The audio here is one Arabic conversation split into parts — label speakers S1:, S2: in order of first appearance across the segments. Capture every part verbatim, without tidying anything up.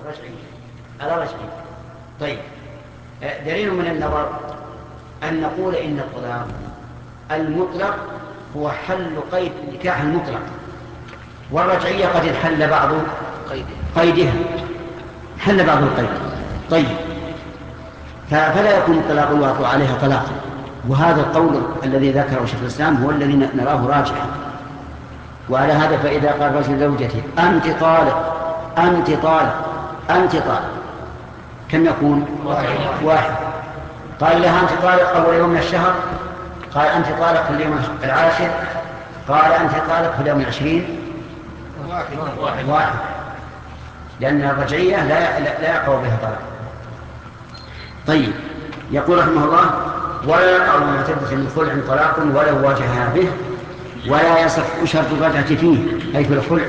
S1: رجعية على رجعية. طيب دليل من النظر أن نقول إن الطلاق المطلق هو حل قيد النكاح المطلق، والرجعية قد انحل بعض قيدها، حل بعض القيد. طيب فلا يكون الطلاق الواقع عليها طلاقا، وهذا القول الذي ذكره شيخ الإسلام هو الذي نراه راجحا. وعلى هذا فإذا قال رجل زوجته أنت طالق أنت طالق أنت طالق كم يكون؟ واحد. قال لها أنت طالق أول يوم من الشهر، قال أنت طالق في اليوم العاشر، قال أنت طالق في اليوم العشرين، واحد, واحد. لأن الرجعية لا, لا يقع بها طلاق. طيب يقول رحمه الله ولا يقع معتدة من خلع طلاق ولو واجهها به، ولا يصح شرط الرجعة فيه أي في الخلع.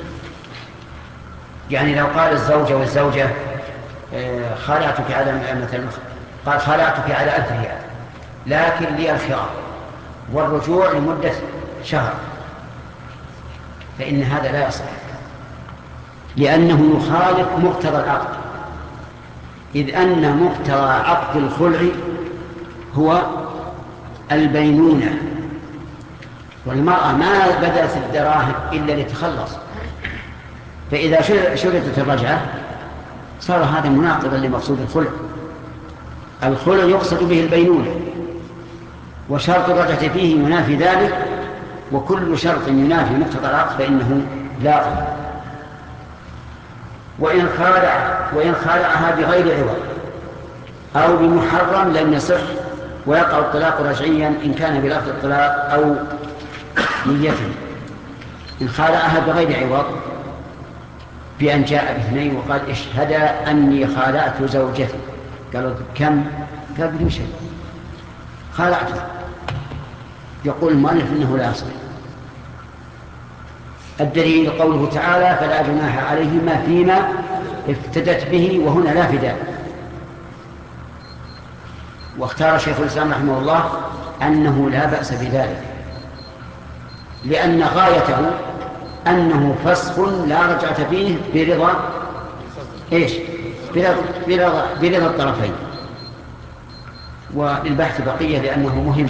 S1: يعني لو قال الزوجة والزوجة خلعتك على مثلا قال خلعتك على ألف ريال لكن لي الخيار والرجوع لمدة شهر، فإن هذا لا يصح، لأنه يخالف مقتضى العقد، إذ أن مقتضى عقد الخلع هو البينونة، والمرأة ما بدأت الدراهم إلا لتخلص، فإذا شرطت الرجعة صار هذا مناقضا لمقصود الخلع. الخلع يقصد به البينونة، وشرط الرجعة فيه ينافي ذلك، وكل شرط ينافي مقتضى العقد فإنه لاغ. وإن خالع وإن خالعها بغير عوض أو بمحرم لم يصح، ويقع الطلاق رجعيا إن كان بلفظ الطلاق أو نيته. إن خالعها بغير عوض بأن جاء باثنين وقال اشهدا أني خالعت زوجتي، قالوا كم؟ قال بدون شيء خالعته، يقول المؤلف إنه لا يصح. الدليل قوله تعالى فلا جناح عليهما فيما افتدت به، وهنا لا فداء. واختار شيخ الإسلام رحمه الله أنه لا بأس بذلك، لأن غايته أنه فسخ لا رجعة فيه برضا إيش؟ برضا, برضا, برضا الطرفين. وللبحث بقية لأنه مهم،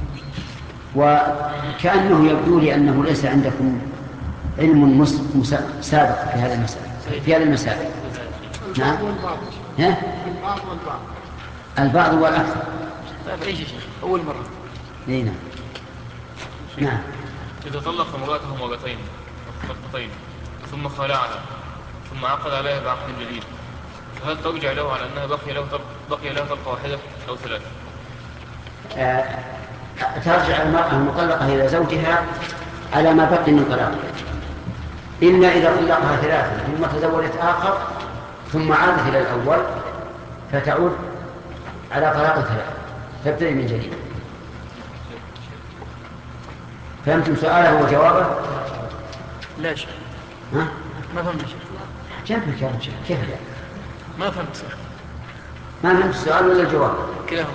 S1: وكأنه يبدو لي أنه ليس عندكم علم سابق في هذا المسألة في هذا المسائل. نعم. ها؟ البعض والبعض البعض والأكثر.
S2: طيب أي شيء أول مرة.
S1: نعم. نعم.
S3: إذا طلق امرأته مرتين طلقتين ثم خلعها ثم عقد عليها بعقد جديد، فهل ترجع له على أنها بقي له بقي له طلقة واحدة أو ثلاثة؟
S1: آه ترجع المرأة المطلقة إلى زوجها على ما بقي من طلاق، إلا إذا طلقها ثلاثة ثم تزوجت آخر ثم عادت إلى الأول فتعود على طلاق ثلاثة تبتدئ من جديد. فهمتم سؤاله وجوابه؟
S2: لا شيء.
S1: ها؟
S2: ما فهمت شيء.
S1: جابك يا رجال كيف لا؟
S2: ما فهمت شيء.
S1: ما فهمت السؤال ولا الجواب؟
S2: كلاهما.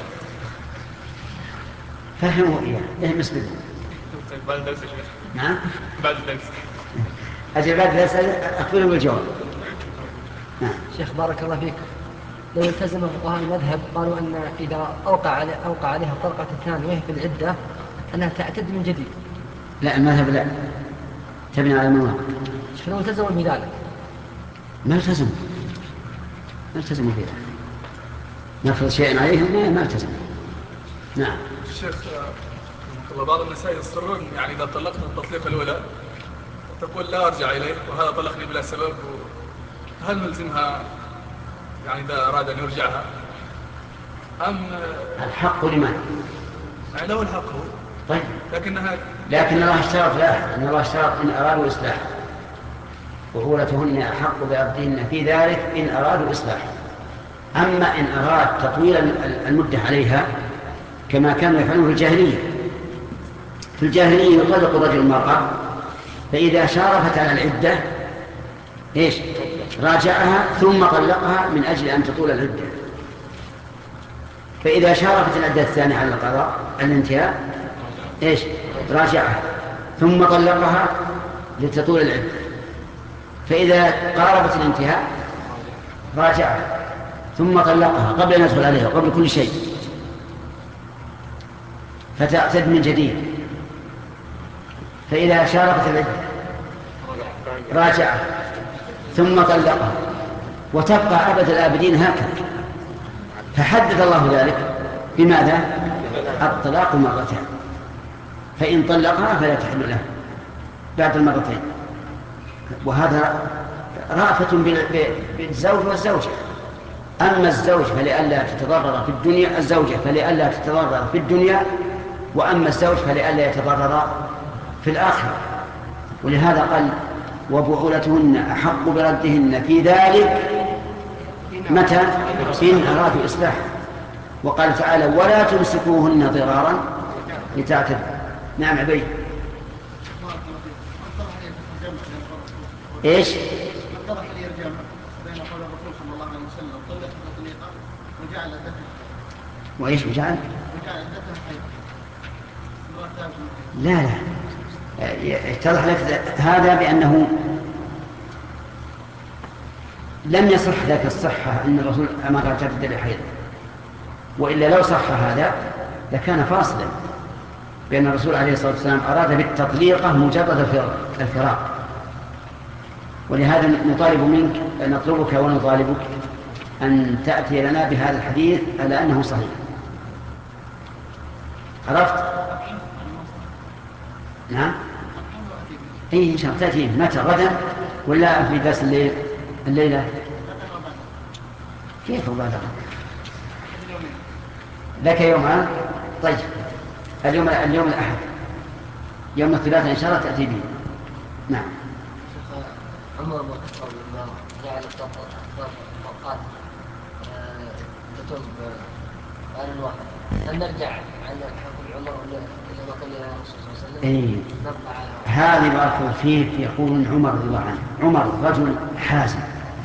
S1: فهموا إياه إيه مثله.
S3: بعد الدرس يا شيخ.
S1: نعم.
S3: بعد الدرس.
S1: أجل بعد الدرس أخبرهم الجواب.
S4: نعم. شيخ بارك الله فيك، لو التزم فقهاء المذهب قالوا أن إذا أوقع علي أوقع عليها الطلقة الثانية وهي في العدة أنها تعتد من جديد.
S1: لا المذهب لا، تبني على المواقع.
S4: لو التزموا بذلك.
S1: ما التزموا ما التزموا بذلك، نفرض شيئا عليهم ما التزموا. نعم.
S5: الشيخ بعض النساء يصرون يعني إذا طلقنا التطليقة الأولى تقول لا أرجع إليه وهذا طلقني بلا سبب، هل نلزمها يعني إذا أراد أن يرجعها أم
S1: الحق لمن؟
S5: يعني له الحق هو.
S1: طيب
S5: لكنها
S1: لكن الله اشترط لا أن الله اشترط إن أرادوا إصلاح، وعولتهن أحق بعبدهن في ذلك إن أرادوا إصلاح. أما إن أراد تطويل المدة عليها كما كانوا يفعلون في الجاهلية، في الجاهلية يطلق الرجل المرأة فإذا شارفت على العدة إيش؟ راجعها ثم طلقها من أجل أن تطول العدة، فإذا شارفت العدة الثانية على القضاء الانتهاء إيش؟ راجعها ثم طلقها لتطول العدة، فإذا قاربت الانتهاء راجعها ثم طلقها قبل أن يدخل عليها قبل كل شيء، فتعتد من جديد، فإذا شاركت العدة راجعها ثم طلقها وتبقى أبد الآبدين هكذا. فحدد الله ذلك بماذا؟ الطلاق مرتين، فإن طلقها فلا تحل له بعد المرتين. وهذا رأفة بالزوج والزوجة. أما الزوج فلئلا تتضرر في الدنيا، الزوجة فلئلا تتضرر في الدنيا، وأما الزوج فلئلا يتضرر في الآخرة. ولهذا قال وبعولتهن أحق بردهن في ذلك متى؟ إن أرادوا إصلاحا. وقال تعالى ولا تمسكوهن ضرارا لتعتدوا. نعم عبيد. ايش؟
S6: اتضح لي الجمع بين قول الرسول صلى الله عليه وسلم طلق تطليقا وجعل عدتها
S1: وايش وجعل؟
S6: وجعل عدتها حيضا.
S1: لا لا اتضح لك هذا بأنه لم يصح ذاك الصحة أن الرسول أمر تعتد لحيض، وإلا لو صح هذا لكان فاصلا بأن الرسول عليه الصلاة والسلام أراد بالتطليقة مجرد الفراق. ولهذا نطالب منك، نطلبك ونطالبك أن تأتي لنا بهذا الحديث على أنه صحيح. عرفت؟ نعم؟ إيه إن شاء الله تأتي متى؟ غدا ولا في درس الليل؟ الليلة كيف بعد غدا؟ لك يومان. طيب اليوم اليوم الأحد، يوم الثلاثاء إن شاء الله تأتي به. نعم.
S4: عمر بن الخطاب لما جعل الطرقات كتب آن واحد، هل نرجع عن حكم عمر ولا إلى ما كان الرسول صلى الله عليه وسلم؟
S1: هذه بأخذ فيه يقول عمر رضي الله عنه. عمر رجل حازم،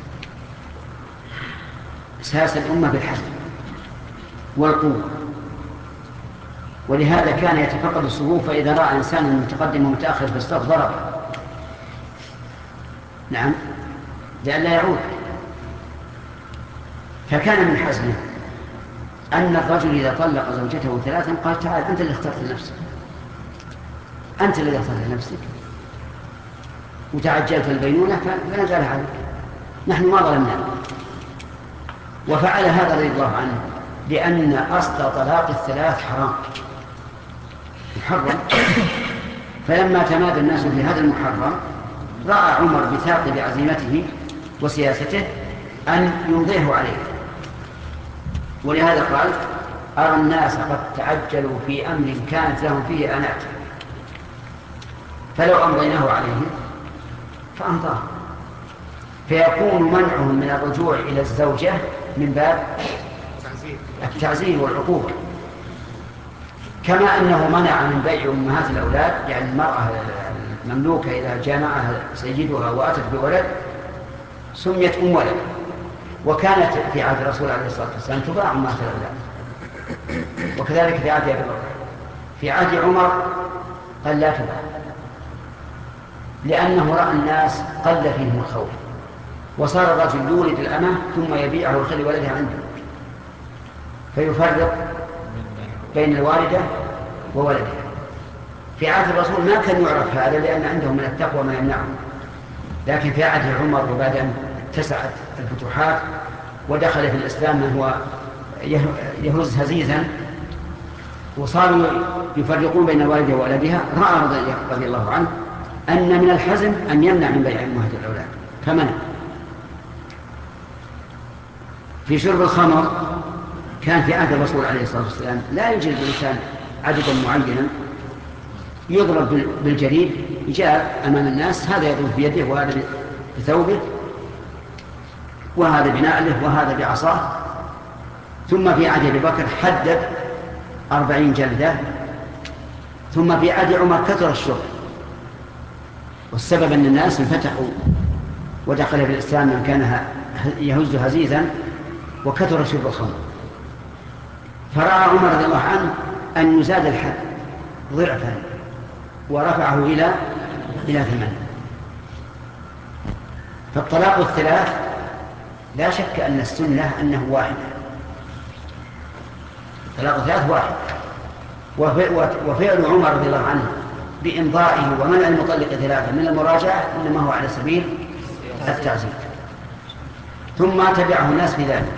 S1: ساس الأمة بالحزم والقوة، ولهذا كان يتفقد الصفوف، فإذا رأى إنسانا متقدم ومتأخر في الصف ضرب. نعم، لئلا يعود. فكان من حزمه أن الرجل إذا طلق زوجته ثلاثا قال تعال أنت اللي اخترت لنفسك، أنت اللي اخترت لنفسك وتعجلت البينونة فنزال عليك، نحن ما ظلمناك. وفعل هذا رضي الله عنه لأن أصل طلاق الثلاث حرام محرم. فلما تمادى الناس في هذا المحرم رأى عمر بثاقب عزيمته وسياسته أن يمضيه عليه، ولهذا قال أرى الناس قد تعجلوا في أمر كانت لهم فيه آنات، فلو أمضيناه عليهم فأمضاه، فيكون منعهم من الرجوع إلى الزوجة من باب التعزير والعقوبة، كما أنه منع من بيع أمهات الأولاد، يعني المرأة المملوكة إذا جامعها سيدها وأتت بولد سميت أم ولد، وكانت في عهد الرسول عليه الصلاة والسلام تباع أمهات الأولاد، وكذلك في عهد أبي بكر. في عهد عمر قال لا تباع، لأنه رأى الناس قل فيهم الخوف، وصار الرجل يولد الأمة ثم يبيعه ويخلي ولدها عنده، فيفرق بين الوالدة وولدها. في عهد الرسول ما كان يعرف هذا لأن عندهم من التقوى ما يمنعهم، لكن في عهد عمر وبعد أن اتسعت الفتوحات ودخل في الإسلام من هو يهز هزيزا وصاروا يفرقون بين الوالدة وولدها، رأى رضي الله عنه أن من الحزم أن يمنع من بيع أمهات الأولاد فمنع. في شرب الخمر كان في عهد الرسول عليه الصلاة والسلام لا يوجد الإنسان عددا معينا يضرب بالجريد، جاء أمام الناس هذا يضرب بيده وهذا بثوبه وهذا بنعله وهذا بعصاه. ثم في عهد أبي بكر حدد أربعين جلدة. ثم في عهد عمر كثر الشرب، والسبب أن الناس انفتحوا ودخل في الإسلام من كان يهز هزيزا وكثر شرب الخمر، فرأى عمر رضي الله عنه أن يزاد الحد ضعفا ورفعه إلى إلى ثمانية. فالطلاق الثلاث لا شك أن السنة أنه واحد، طلاق ثلاث واحد. وفعل عمر رضي الله عنه بإمضائه ومنع المطلق ثلاثة من المراجعة إنما هو على سبيل التعزيز. ثم تبعه الناس في ذلك،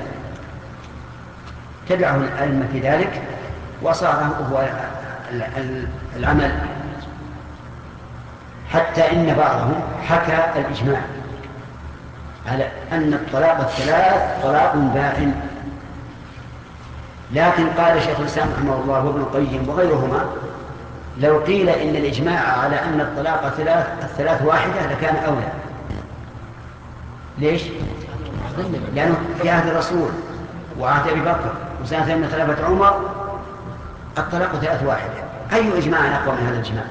S1: تبعه الأئمة في ذلك، وصار هو العمل، حتى إن بعضهم حكى الإجماع على أن الطلاق الثلاث طلاق بائن. لكن قال شيخ الإسلام رحمه الله وابن القيم وغيرهما لو قيل إن الإجماع على أن الطلاق الثلاث, الثلاث واحدة لكان أولى. ليش؟ لأنه في عهد الرسول وعهد أبي بكر وسنة من خلافة عمر الطلاق ثلاث واحدة، أي إجماع أقوى من هذا الإجماع؟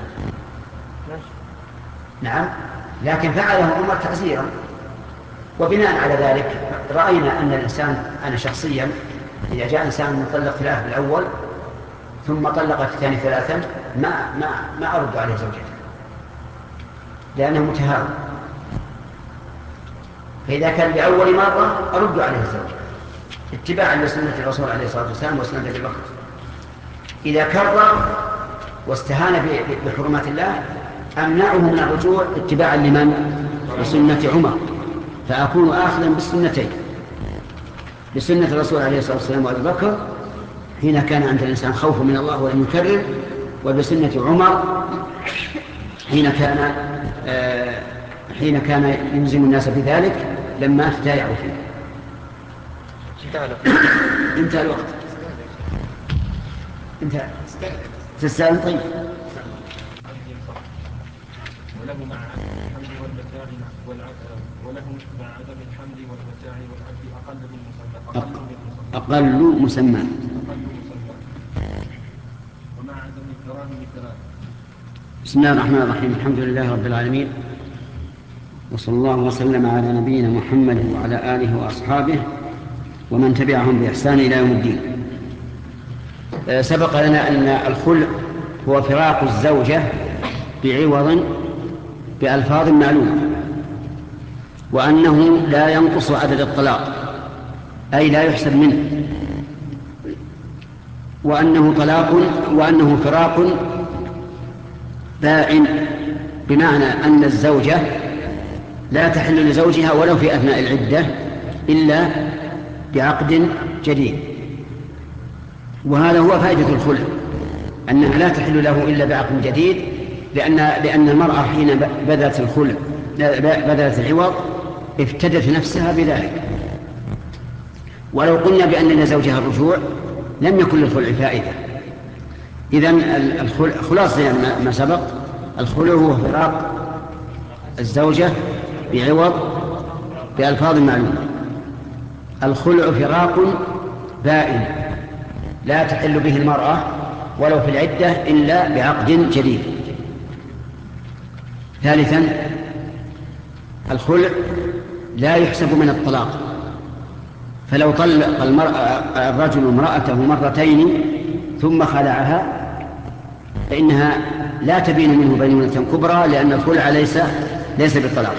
S1: نعم، لكن فعله عمر تعزيرا. وبناء على ذلك رأينا أن الإنسان، أنا شخصيا إذا جاء إنسان مطلق ثلاث بالأول ثم طلق الثاني ثلاثا ما, ما, ما أرد عليه زوجته لأنه متهاون. فإذا كان لأول مرة أرد عليه الزوجة اتباعا لسنة الرسول عليه الصلاة والسلام وسنة أبي بكر. إذا كرر واستهان بحرمات الله أمنعه من الرجوع اتباعا لمن؟ لسنة عمر، فأكون آخذا بالسنتين، بسنة الرسول عليه الصلاة والسلام وأبي بكر حين كان عند الإنسان خوف من الله ولم يكرر، وبسنة عمر حين كان آه حين كان يلزم الناس بذلك لما تتايعوا فيه. انتهى الوقت. انتهى. تستاهل. طيب.
S7: وله مع الحمد والمتاع وله مع عدم الحمد والمتاع والعبد أقل من مسمى
S1: أقل مسمى
S7: ومع عدم الكرام مثلان.
S1: بسم الله الرحمن الرحيم. الحمد لله رب العالمين، وصلى الله وسلم على نبينا محمد وعلى آله وأصحابه ومن تبعهم بإحسان إلى يوم الدين. سبق لنا أن الخلع هو فراق الزوجة بعوض بألفاظ معلومة، وأنه لا ينقص عدد الطلاق أي لا يحسب منه، وأنه طلاق وأنه فراق بائن، بمعنى أن الزوجة لا تحل لزوجها ولو في أثناء العدة إلا بعقد جديد. وهذا هو فائدة الخلع، أنها لا تحل له إلا بعقد جديد، لأن لأن المرأة حين بذلت الخلع بذلت العوض افتدت نفسها بذلك. ولو قلنا بأن لزوجها الرجوع لم يكن للخلع فائدة. إذن خلاصة يعني ما سبق، الخلع هو فراق الزوجة بعوض بألفاظ معلومة. الخلع فراق بائن لا تحل به المرأة ولو في العدة إلا بعقد جديد. ثالثا، الخلع لا يحسب من الطلاق، فلو طلق الرجل امرأته مرتين ثم خلعها فإنها لا تبين منه بينونة كبرى، لأن الخلع ليس ليس بالطلاق.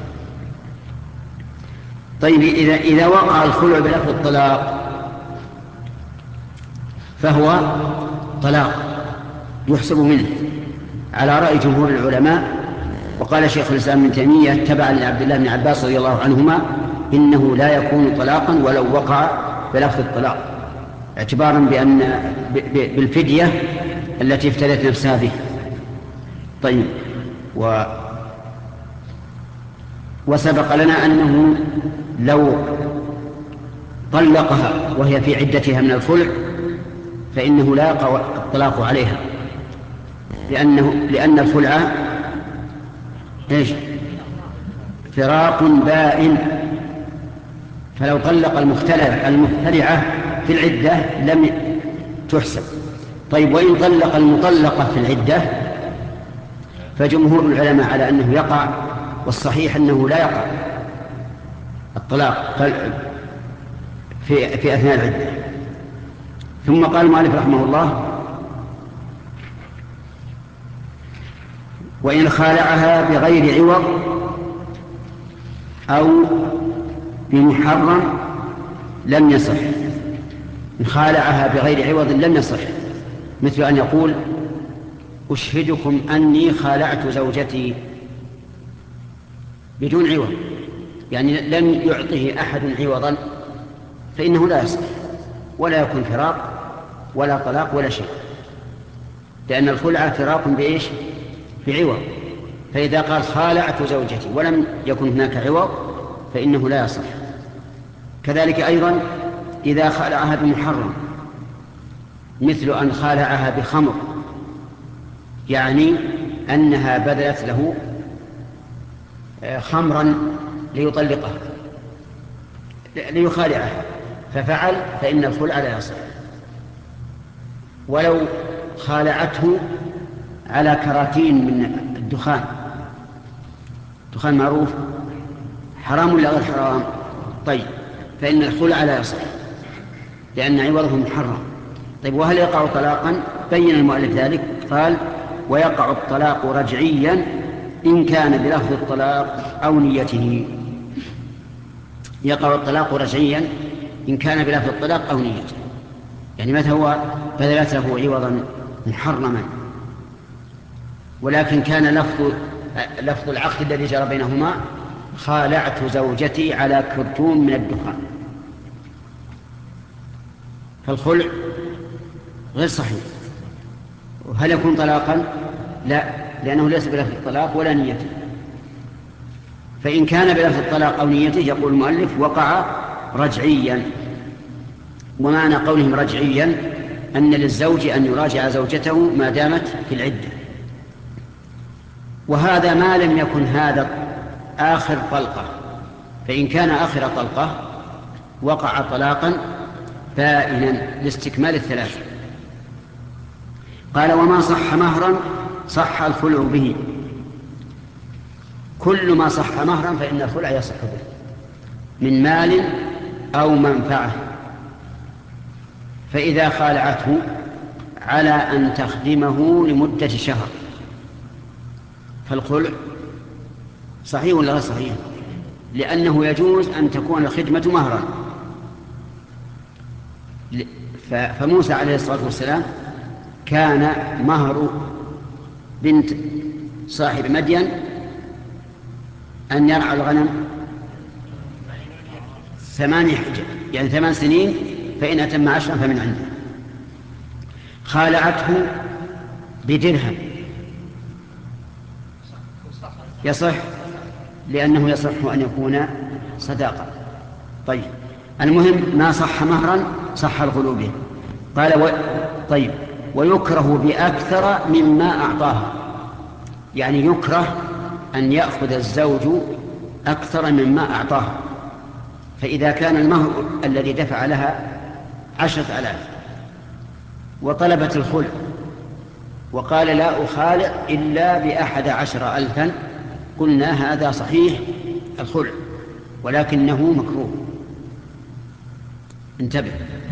S1: طيب، إذا إذا وقع الخلع بلفظ الطلاق فهو طلاق يحسب منه على رأي جمهور العلماء. وقال شيخ الإسلام ابن تيمية تبعا لعبد الله بن عباس رضي الله عنهما إنه لا يكون طلاقا ولو وقع بلفظ الطلاق، اعتبارا بأن بالفدية التي افتدت نفسها به. طيب، و وسبق لنا أنه لو طلقها وهي في عدتها من الخلع فإنه لا يقع الطلاق عليها، لأنه لأن الخلع إيش؟ فراق بائن، فلو طلق المختلع المختلعة في العدة لم تحسب. طيب، وإن طلق المطلقة في العدة فجمهور العلماء على أنه يقع، والصحيح أنه لا يقع الطلاق في في أثناء العدة. ثم قال المؤلف رحمه الله: وإن خالعها بغير عوض أو بمحرم لم يصح، إن خالعها بغير عوض لم يصح، مثل أن يقول أشهدكم أني خالعت زوجتي بدون عوض، يعني لم يعطه أحد عوضا، فإنه لا يصح ولا يكون فراق ولا طلاق ولا شيء، لأن الخلع فراق بإيش؟ بعوض. فإذا قال خالعت زوجتي ولم يكن هناك عوض فإنه لا يصح. كذلك أيضا إذا خالعها بمحرم، مثل أن خالعها بخمر، يعني أنها بذلت له خمرا ليطلقها ليخالعها ففعل، فإن الخلع لا يصح. ولو خالعته على كراتين من الدخان، الدخان معروف حرام ولا غير حرام؟ طيب، فإن الخلع لا يصح لأن عوضه محرم. طيب، وهل يقع طلاقا؟ بين المؤلف ذلك، قال ويقع الطلاق رجعيا إن كان بلفظ الطلاق أو نيته. يقع الطلاق رجعيا إن كان بلفظ الطلاق أو نيته، يعني متى هو بذلت له عوضا محرما ولكن كان لفظ لفظ العقد الذي جرى بينهما خالعت زوجتي على كرتون من الدخان، فالخلع غير صحيح. وهل يكون طلاقا؟ لا، لأنه ليس بلفظ الطلاق ولا نيته. فإن كان بلفظ الطلاق أو نيته يقول المؤلف وقع رجعيا. ومعنى قولهم رجعيا أن للزوج أن يراجع زوجته ما دامت في العدة، وهذا ما لم يكن هذا آخر طلقة، فإن كان آخر طلقة وقع طلاقا بائنا لاستكمال الثلاثة. قال وما صح مهرا صح الخلع به، كل ما صح مهرا فإن الخلع يصح به من مال أو منفعة. فإذا خالعته على أن تخدمه لمدة شهر فالخلع صحيح ولا غير صحيح؟ لأنه يجوز أن تكون الخدمة مهرا. فموسى عليه الصلاة والسلام كان مهر بنت صاحب مدين أن يرعى الغنم ثمانية حجج، يعني ثمان سنين، فإن أتم عشرا فمن عنده. خالعته بدرهم يصح، لأنه يصح أن يكون صداقة. طيب، المهم ما صح مهرا صح الخلو به. قال و... طيب، ويكره بأكثر مما أعطاها، يعني يكره أن يأخذ الزوج أكثر مما أعطاها. فإذا كان المهر الذي دفع لها عشرة آلاف وطلبت الخلع وقال لا أخالع إلا بأحد عشر ألفا، قلنا هذا صحيح الخلع ولكنه مكروه. انتبه،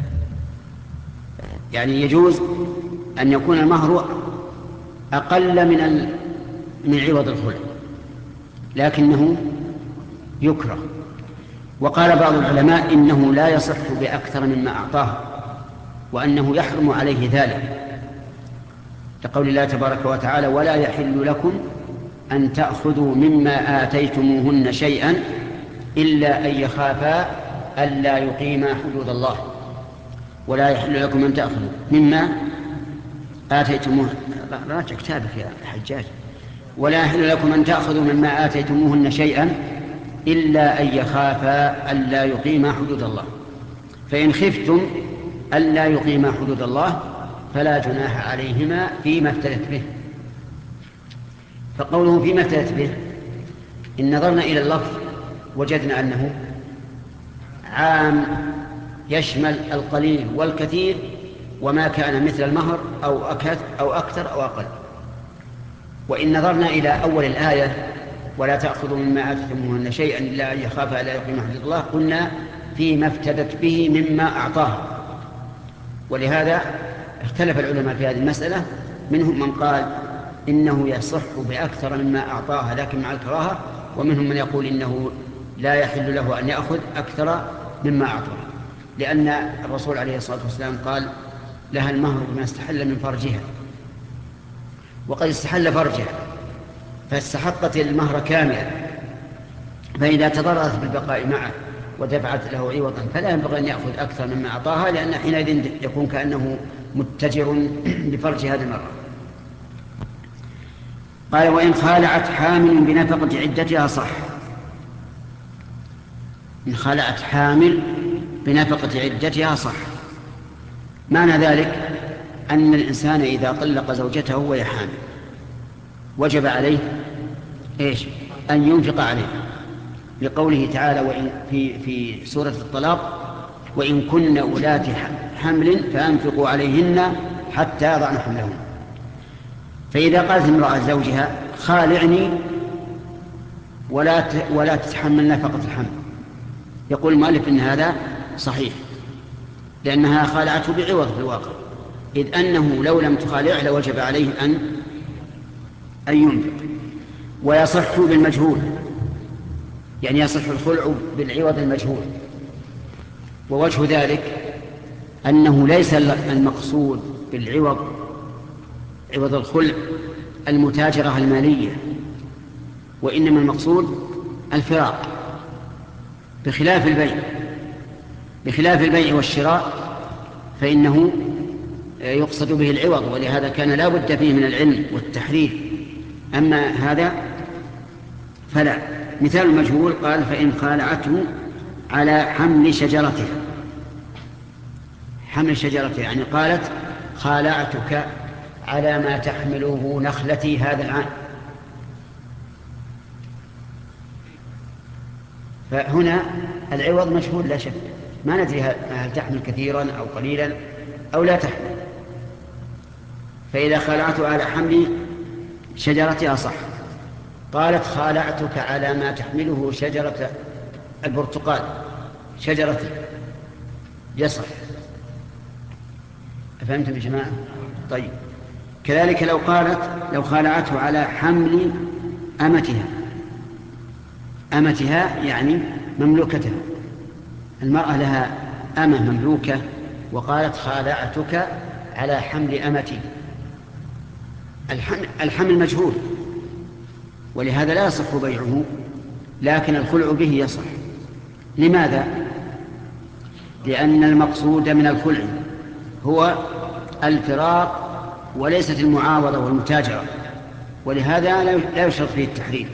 S1: يعني يجوز أن يكون المهر أقل من ال... من عوض الخلع، لكنه يكره. وقال بعض العلماء إنه لا يصح بأكثر مما أعطاه، وأنه يحرم عليه ذلك، لقول الله تبارك وتعالى ولا يحل لكم أن تأخذوا مما آتيتموهن شيئا إلا أن يخافا ألا يقيما حدود الله. ولا يحل لكم أن تأخذوا مما آتيتموهن، راجع كتابك يا حجاج، ولا يحل لكم أن تأخذوا مما آتيتموهن شيئا إلا أن يخافا ألا يقيما حدود الله، فإن خفتم ألا يقيما حدود الله فلا جناح عليهما فيما افتدت به. فقوله فيما افتدت به إن نظرنا إلى اللفظ وجدنا أنه عام يشمل القليل والكثير وما كان مثل المهر أو أكثر أو أكثر أو أقل. وإن نظرنا إلى أول الآية ولا تأخذوا مما آتيتموهن شيئا إلا أن يخافا ألا يقيما حدود الله، قلنا فيما افتدت به مما أعطاه. ولهذا اختلف العلماء في هذه المسألة، منهم من قال إنه يصح بأكثر مما أعطاها لكن مع الكراهة، ومنهم من يقول إنه لا يحل له أن يأخذ أكثر مما أعطاه، لأن الرسول عليه الصلاة والسلام قال لها المهر بما استحل من فرجها، وقد استحل فرجها فاستحقت المهر كاملا، فإذا تضررت بالبقاء معه ودفعت له عوضا فلا ينبغي أن يأخذ أكثر مما أعطاها، لأن حينئذ يكون كأنه متجر بفرج هذه المرة. قال وإن خالعت حامل بنفقة عدتها صح. إن خالعت حامل بنفقة عدتها صح. معنى ذلك أن الإنسان إذا طلق زوجته وهي حامل وجب عليه إيش؟ أن ينفق عليه، لقوله تعالى وإن في في سورة الطلاق وإن كن أولات حمل فأنفقوا عليهن حتى يضعن حملهن. فإذا قالت امرأة زوجها خالعني ولا ولا تتحمل نفقة الحمل، يقول المؤلف إن هذا صحيح، لأنها خالعته بعوض في الواقع، إذ أنه لو لم تخالعه لوجب عليه أن أن ينفق. ويصح بالمجهول، يعني يصح الخلع بالعوض المجهول. ووجه ذلك أنه ليس المقصود بالعوض عوض الخلع المتاجرة المالية، وإنما المقصود الفراق، بخلاف البيع. بخلاف البيع والشراء فإنه يقصد به العوض، ولهذا كان لا بد فيه من العلم والتحرير. أما هذا فلا. مثال المجهول قال فإن خالعته على حمل شجرتها. حمل شجرتها يعني قالت خالعتك على ما تحمله نخلتي هذا العام. فهنا العوض مجهول لا شك، ما ندري هل تحمل كثيرا أو قليلا أو لا تحمل. فإذا خالعته على حمل شجرتها صح. قالت خالعتك على ما تحمله شجرة البرتقال شجرتي، يصح. أفهمتم يا جماعة؟ طيب. كذلك لو قالت لو خالعته على حمل أمتها. أمتها يعني مملوكتها، المرأة لها أمة مملوكة، وقالت خالعتك على حمل أمتي. الحمل, الحمل مجهول، ولهذا لا يصح بيعه، لكن الخلع به يصح. لماذا؟ لأن المقصود من الخلع هو الفراق وليست المعاوضة والمتاجرة، ولهذا لا يشرط فيه التحريم.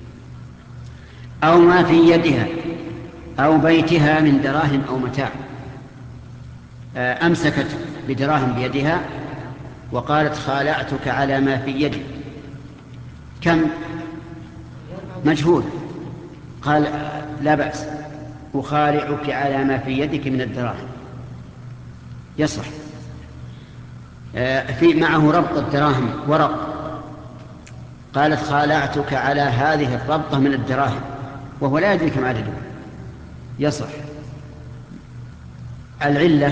S1: أو ما في يدها أو بيتها من دراهم أو متاع. أمسكت بدراهم بيدها وقالت خالعتك على ما في يدي، كم؟ مجهول. قال لا بأس، أخالعك على ما في يدك من الدراهم، يصح. في معه ربط الدراهم ورق، قالت خالعتك على هذه الربطة من الدراهم وهو لا يدري كم عدده، يصح. العلة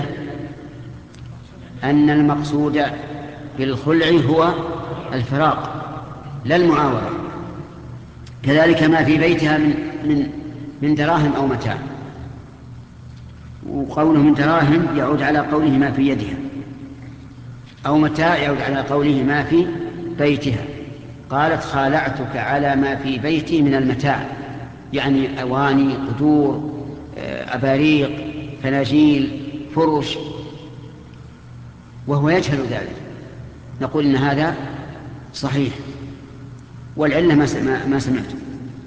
S1: أن المقصود بالخلع هو الفراق لا المعاوضة. كذلك ما في بيتها من من من دراهم أو متاع، وقوله من دراهم يعود على قوله ما في يدها، أو متاع يعود على قوله ما في بيتها. قالت خالعتك على ما في بيتي من المتاع، يعني أواني، قدور، أباريق، فناجيل، فرش، وهو يجهل ذلك. نقول إن هذا صحيح، والعلة ما سمعته.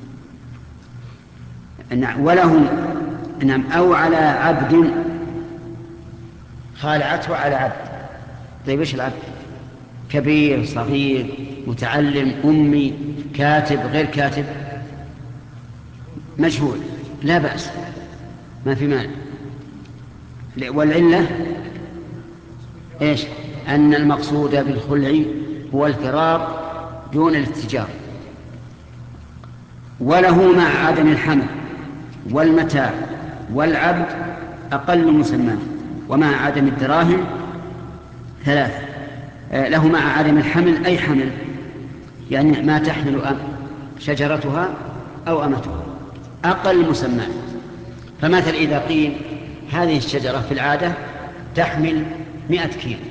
S1: وله نعم أو على عبد، خالعته على عبد. طيب إيش العبد؟ كبير، صغير، متعلم، أمي، كاتب، غير كاتب، مجهول، لا بأس، ما في مانع. والعلة إيش؟ أن المقصود بالخلع هو الفراق دون الاتجار. وله مع عدم الحمل والمتاع والعبد أقل مسمى، ومع عدم الدراهم ثلاثة. له مع عدم الحمل أي حمل، يعني ما تحمل شجرتها أو أمتها، أقل مسمات. فمثل إذا قيل هذه الشجرة في العادة تحمل مئة كيلو،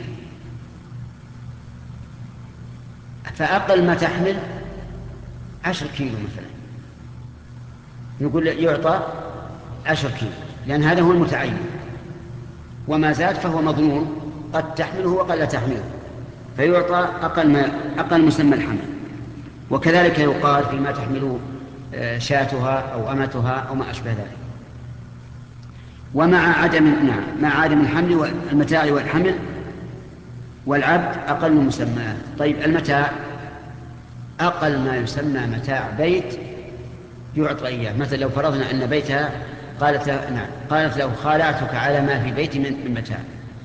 S1: فأقل ما تحمل عشر كيلو مثلا، نقول يعطى عشر كيلو، لأن هذا هو المتعين، وما زاد فهو مظنون، قد تحمله وقد لا تحمله، فيعطى أقل, ما أقل مسمى الحمل. وكذلك يقال فيما تحمل شاتها أو أمتها أو ما أشبه ذلك. ومع عدم نعم مع عدم الحمل والمتاع والحمل والعبد أقل مسمى. طيب المتاع أقل ما يسمى متاع بيت يعطى إياه. مثلا لو فرضنا أن بيتها قالت نعم قالت له خالعتك على ما في بيتي من متاع،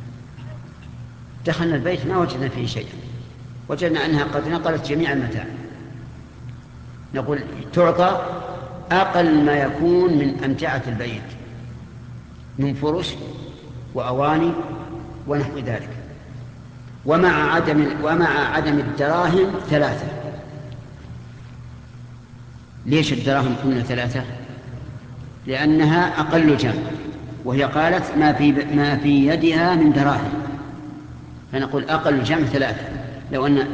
S1: دخلنا البيت ما وجدنا فيه شيء، وجدنا أنها قد نقلت جميع المتاع، نقول تعطى أقل ما يكون من أمتعة البيت من فرش وأواني ونحو ذلك. ومع عدم ومع عدم الدراهم ثلاثة. ليش الدراهم قلنا ثلاثة؟ لأنها أقل جمع، وهي قالت ما في ما في يدها من دراهم، فنقول أقل جمع ثلاثة. لو أن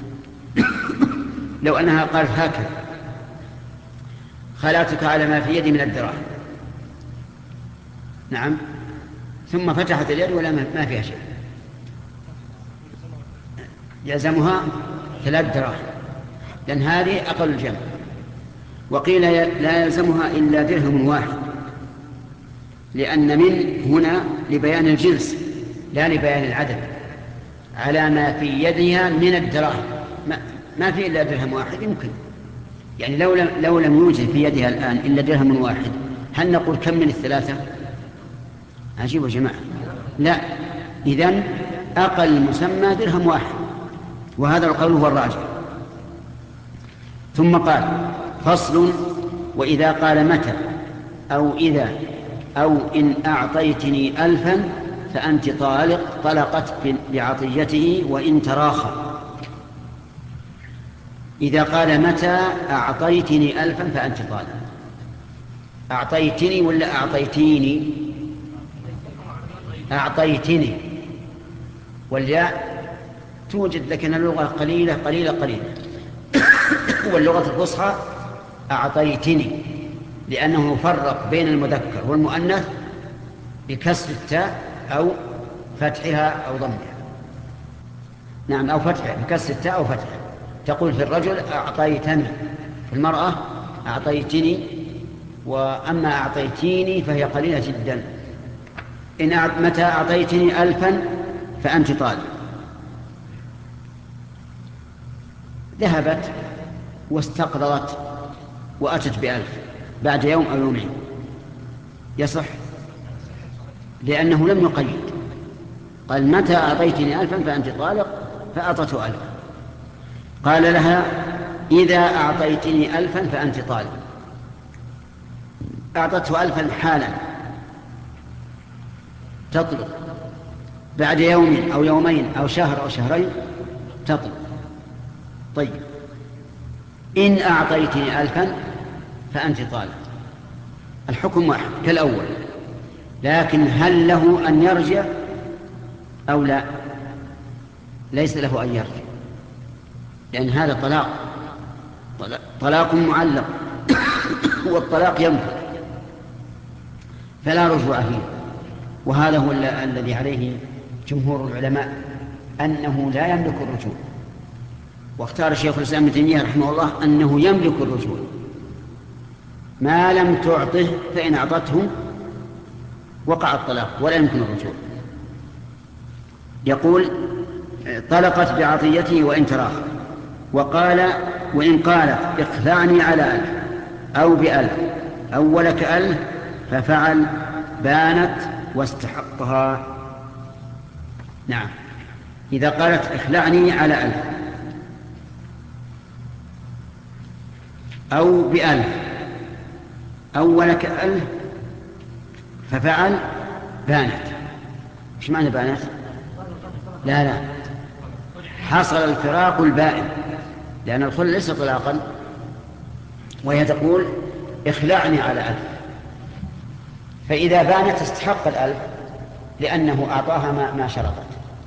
S1: لو أنها قالت هكذا خلعتك على ما في يدي من الدراهم، نعم، ثم فتحت اليد ولا ما فيها شيء، يلزمها ثلاث دراهم، لأن هذه أقل الجمع. وقيل لا يلزمها إلا درهم واحد، لأن من هنا لبيان الجنس لا لبيان العدد. على ما في يدها من الدراهم، ما, ما في إلا درهم واحد يمكن، يعني لو لم, لو لم يوجد في يدها الآن إلا درهم واحد هل نقول كم من الثلاثة؟ عجيب يا جماعة، لا، إذن أقل مسمى درهم واحد، وهذا القول هو الراجح. ثم قال فصل: وإذا قال متى أو إذا أو إن أعطيتني ألفا فأنت طالق طلقت بعطيته وإن تراخى. إذا قال متى أعطيتني ألفا فأنت طالق، أعطيتني ولا أعطيتيني؟ أعطيتني، والياء توجد لكن اللغة قليلة قليلة قليلة واللغة الفصحى أعطيتني، لأنه فرق بين المذكر والمؤنث بكسر التاء أو فتحها أو ضمها، نعم، أو فتحها بكسر التاء أو فتحها. تقول في الرجل أعطيتني، في المرأة أعطيتني، وأما أعطيتيني فهي قليلة جدا. إن أعط... متى أعطيتني ألفا فأنت طالب. ذهبت واستقرضت وأتت بألف بعد يوم أو يومين، يصح؟ لأنه لم يقيد، قال متى أعطيتني ألفا فأنت طالق، فأعطته ألفا. قال لها إذا أعطيتني ألفا فأنت طالق، أعطته ألفا حالا، تطلق. بعد يوم أو يومين أو شهر أو شهرين تطلق. طيب، إن أعطيتني ألفا فأنت طالق، الحكم واحد كالأول، لكن هل له أن يرجع أو لا؟ ليس له أن يرجع، لأن هذا طلاق طلاق معلق والطلاق ينفذ فلا رجوع فيه. وهذا هو الذي عليه جمهور العلماء، أنه لا يملك الرجوع. واختار الشيخ الإسلام ابن تيمية رحمه الله أنه يملك الرجوع ما لم تعطه، فإن أعطته وقع الطلاق ولا يمكن الرجوع. يقول طلقت بعطيته وإن تراخى. وقال وإن قالت اخلعني على ألف أو بألف أو ولك ألف ففعل بانت واستحقها. نعم، إذا قالت اخلعني على ألف أو بألف أو ولك ألف ففعل بانت. إيش معنى بانت؟ لا لا حصل الفراق البائن، لأن الخلة ليس طلاقا. وهي تقول اخلعني على ألف، فإذا بانت استحق الألف لأنه أعطاها ما, ما شرطت.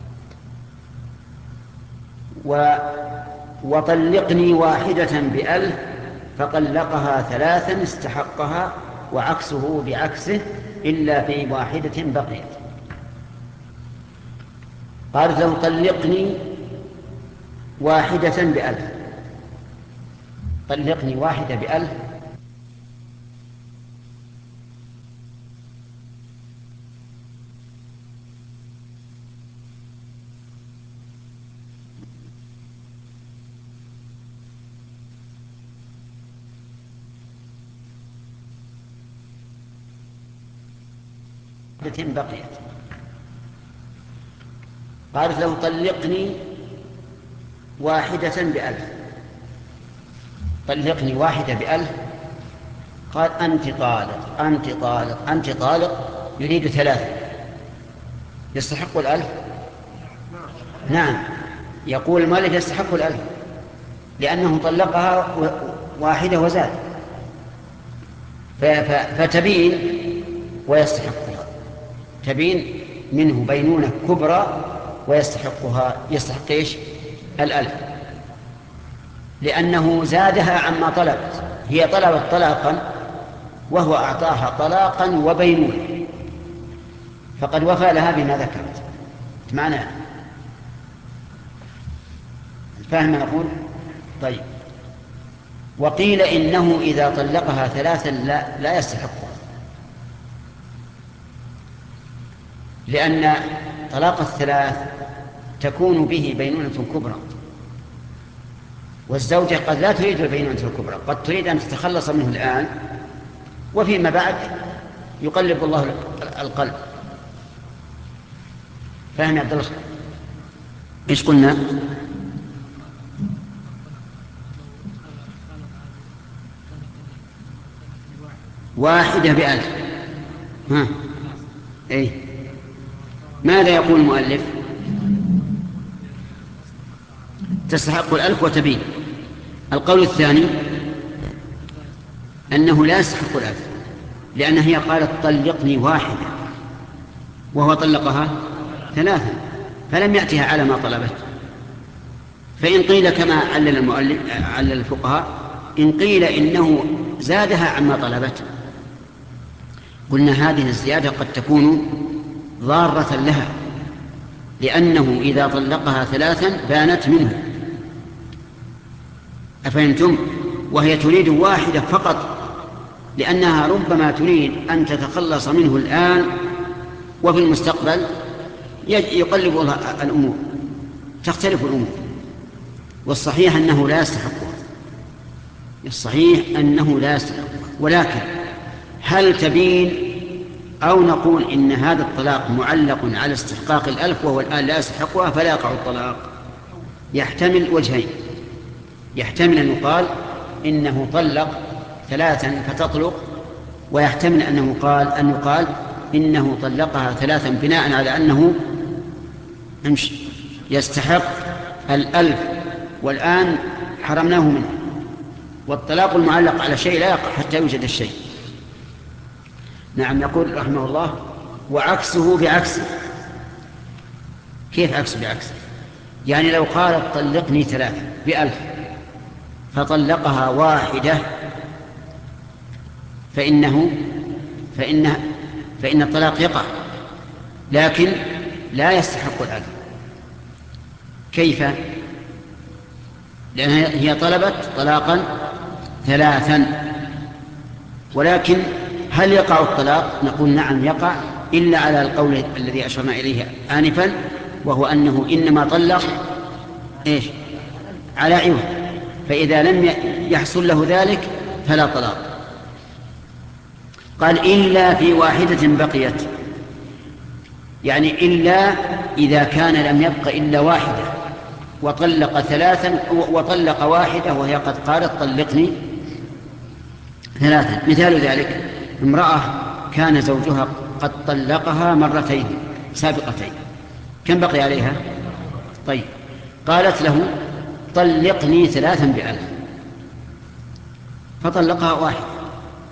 S1: و وطلقني واحدة بألف فطلقها ثلاثا استحقها، وعكسه بعكسه إلا في واحدة بقيت. قالت له طلقني واحدة بألف، طلقني واحدة بألف بقيت. قالت له طلقني واحدة بألف، طلقني واحدة بألف. قال أنت طالق أنت طالق أنت طالق، يريد ثلاثة، يستحق الألف؟ نعم، يقول المؤلف يستحق الألف لأنه طلقها واحدة وزاد، فتبين ويستحقها، تبين منه بينونة كبرى ويستحقها، يستحق إيش؟ الألف، لأنه زادها عما طلبت. هي طلبت طلاقا وهو أعطاها طلاقا وبينونة، فقد وفى لها بما ذكرت. معنى فاهم نقول؟ طيب. وقيل إنه إذا طلقها ثلاثا لا, لا يستحقها، لأن طلاق الثلاث تكون به بينونة كبرى، والزوجة قد لا تريد البينونة الكبرى، قد تريد أن تتخلص منه الآن وفيما بعد يقلب الله القلب. فهم يا عبد الله؟ إيش قلنا؟ واحدة بألف. ها إيه؟ ماذا يقول المؤلف؟ تستحق الألف وتبين. القول الثاني أنه لا يستحق الألف، لأن هي قالت طلقني واحدة وهو طلقها ثلاثا فلم يأتها على ما طلبت. فإن قيل كما علل المؤلف علل الفقهاء، إن قيل إنه زادها عما طلبت، قلنا هذه الزيادة قد تكون ضارة لها، لأنه إذا طلقها ثلاثا بانت منه، أفهمتم؟ وهي تريد واحدة فقط، لأنها ربما تريد أن تتخلص منه الآن وفي المستقبل يقلب الأمور، تختلف الأمور. والصحيح أنه لا يستحقها، الصحيح أنه لا يستحقها. ولكن هل تبين أو نقول إن هذا الطلاق معلق على استحقاق الألف وهو الآن لا يستحقها فلا يقع الطلاق؟ يحتمل وجهين، يحتمل أن يقال إنه طلق ثلاثا فتطلق، ويحتمل أنه قال أن يقال إنه طلقها ثلاثا بناء على أنه يستحق الألف والآن حرمناه منه. والطلاق المعلق على شيء لا يقع حتى يوجد الشيء. نعم. يقول رحمه الله وعكسه بعكسه. كيف عكسه بعكسه؟ يعني لو قالت طلقني ثلاثة بألف فطلقها واحدة فإنه فإن فإن الطلاق يقع، لكن لا يستحق الألف. كيف؟ لأن هي طلبت طلاقا ثلاثا، ولكن هل يقع الطلاق؟ نقول نعم يقع، إلا على القول الذي أشرنا إليه آنفا، وهو أنه إنما طلق إيش؟ على عوض، فإذا لم يحصل له ذلك فلا طلاق. قال إلا في واحدة بقيت، يعني إلا إذا كان لم يبق إلا واحدة وطلق ثلاثا وطلق واحدة وهي قد قالت طلقني ثلاثا. مثال ذلك امرأة كان زوجها قد طلقها مرتين سابقتين، كم بقي عليها؟ طيب، قالت له طلقني ثلاثا بألف فطلقها واحد